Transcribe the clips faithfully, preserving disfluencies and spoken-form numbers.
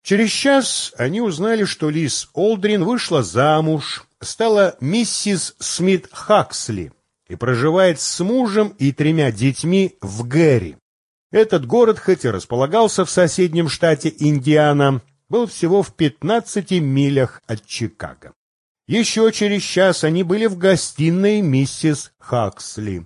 Через час они узнали, что Лиз Олдрин вышла замуж, стала миссис Смит Хаксли и проживает с мужем и тремя детьми в Гэри. Этот город, хоть и располагался в соседнем штате Индиана, был всего в пятнадцати милях от Чикаго. Еще через час они были в гостиной миссис Хаксли.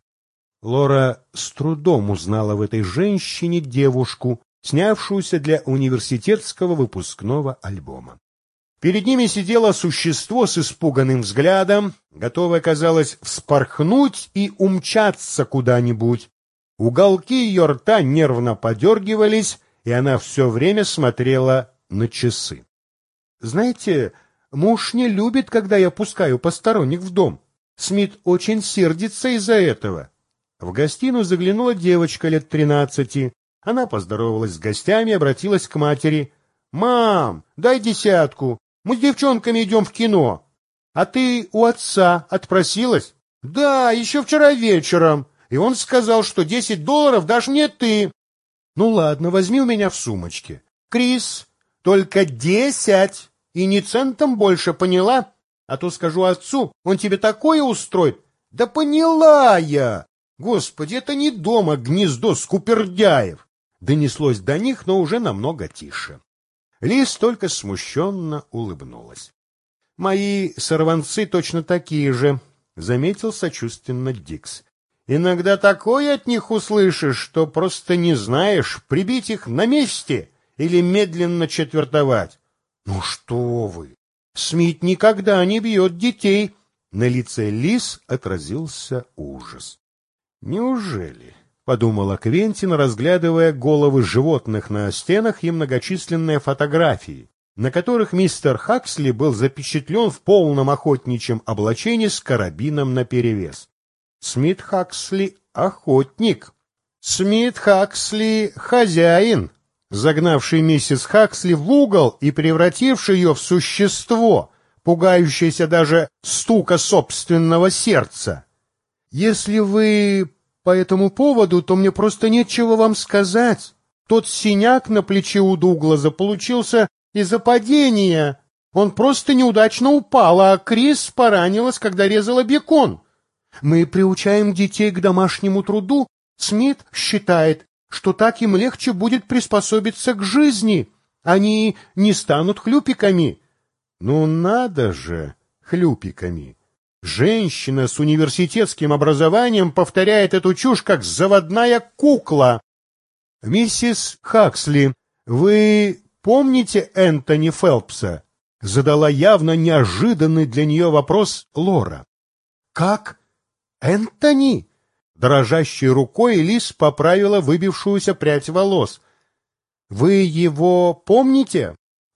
Лора с трудом узнала в этой женщине девушку, снявшуюся для университетского выпускного альбома. Перед ними сидело существо с испуганным взглядом, готовое, казалось, вспорхнуть и умчаться куда-нибудь. Уголки ее рта нервно подергивались, и она все время смотрела на часы. — Знаете, муж не любит, когда я пускаю посторонних в дом. Смит очень сердится из-за этого. В гостиную заглянула девочка лет тринадцати. Она поздоровалась с гостями и обратилась к матери. — Мам, дай десятку, мы с девчонками идем в кино. — А ты у отца отпросилась? — Да, еще вчера вечером. И он сказал, что десять долларов дашь мне ты. — Ну ладно, возьми у меня в сумочке. — Крис, только десять, и ни центом больше, поняла? А то скажу отцу, он тебе такое устроит. — Да поняла я! Господи, это не дома гнездо скупердяев! Донеслось до них, но уже намного тише. Лиз только смущенно улыбнулась. — Мои сорванцы точно такие же, — заметил сочувственно Дикс. — Иногда такое от них услышишь, что просто не знаешь, прибить их на месте или медленно четвертовать. — Ну что вы! Смит никогда не бьет детей! На лице Лиз отразился ужас. — Неужели? — подумала Квентин, разглядывая головы животных на стенах и многочисленные фотографии, на которых мистер Хаксли был запечатлен в полном охотничьем облачении с карабином наперевес. Смит Хаксли — охотник. Смит Хаксли — хозяин, загнавший миссис Хаксли в угол и превративший ее в существо, пугающееся даже стука собственного сердца. Если вы по этому поводу, то мне просто нечего вам сказать. Тот синяк на плече у Дугласа получился из-за падения. Он просто неудачно упал, а Крис поранилась, когда резала бекон. Мы приучаем детей к домашнему труду. Смит считает, что так им легче будет приспособиться к жизни. Они не станут хлюпиками. Ну надо же, хлюпиками. Женщина с университетским образованием повторяет эту чушь, как заводная кукла. — Миссис Хаксли, вы помните Энтони Фелпса? — задала явно неожиданный для нее вопрос Лора. — Как? Энтони? Дрожащей рукой Лиз поправила выбившуюся прядь волос. — Вы его помните?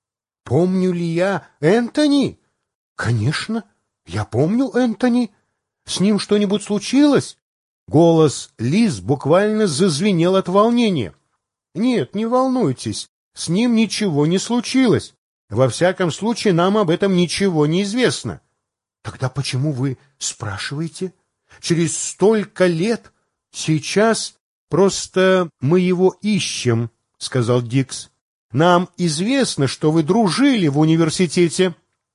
— Помню ли я Энтони? — Конечно. Я помню Энтони. С ним что-нибудь случилось? Голос Лиз буквально зазвенел от волнения. Нет, не волнуйтесь, с ним ничего не случилось. Во всяком случае, нам об этом ничего не известно. Тогда почему вы спрашиваете? Через столько лет? Сейчас просто мы его ищем, сказал Дикс. Нам известно, что вы дружили в университете.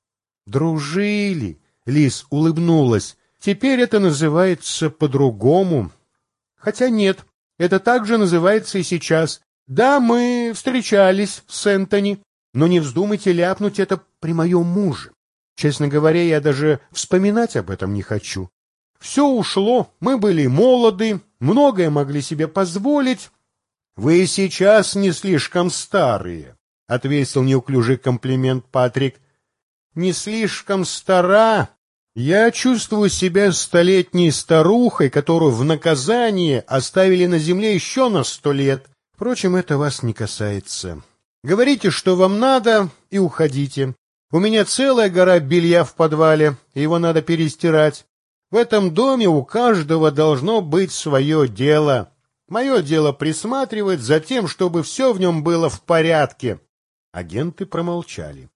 Дружили? Лиз улыбнулась. Теперь это называется по-другому. Хотя нет, это также называется и сейчас. Да, мы встречались с Энтони, но не вздумайте ляпнуть это при моем муже. Честно говоря, я даже вспоминать об этом не хочу. Все ушло, мы были молоды, многое могли себе позволить. Вы сейчас не слишком старые, — отвесил неуклюжий комплимент Патрик. Не слишком стара. Я чувствую себя столетней старухой, которую в наказание оставили на земле еще на сто лет. Впрочем, это вас не касается. Говорите, что вам надо, и уходите. У меня целая гора белья в подвале, и его надо перестирать. В этом доме у каждого должно быть свое дело. Мое дело присматривать за тем, чтобы все в нем было в порядке. Агенты промолчали.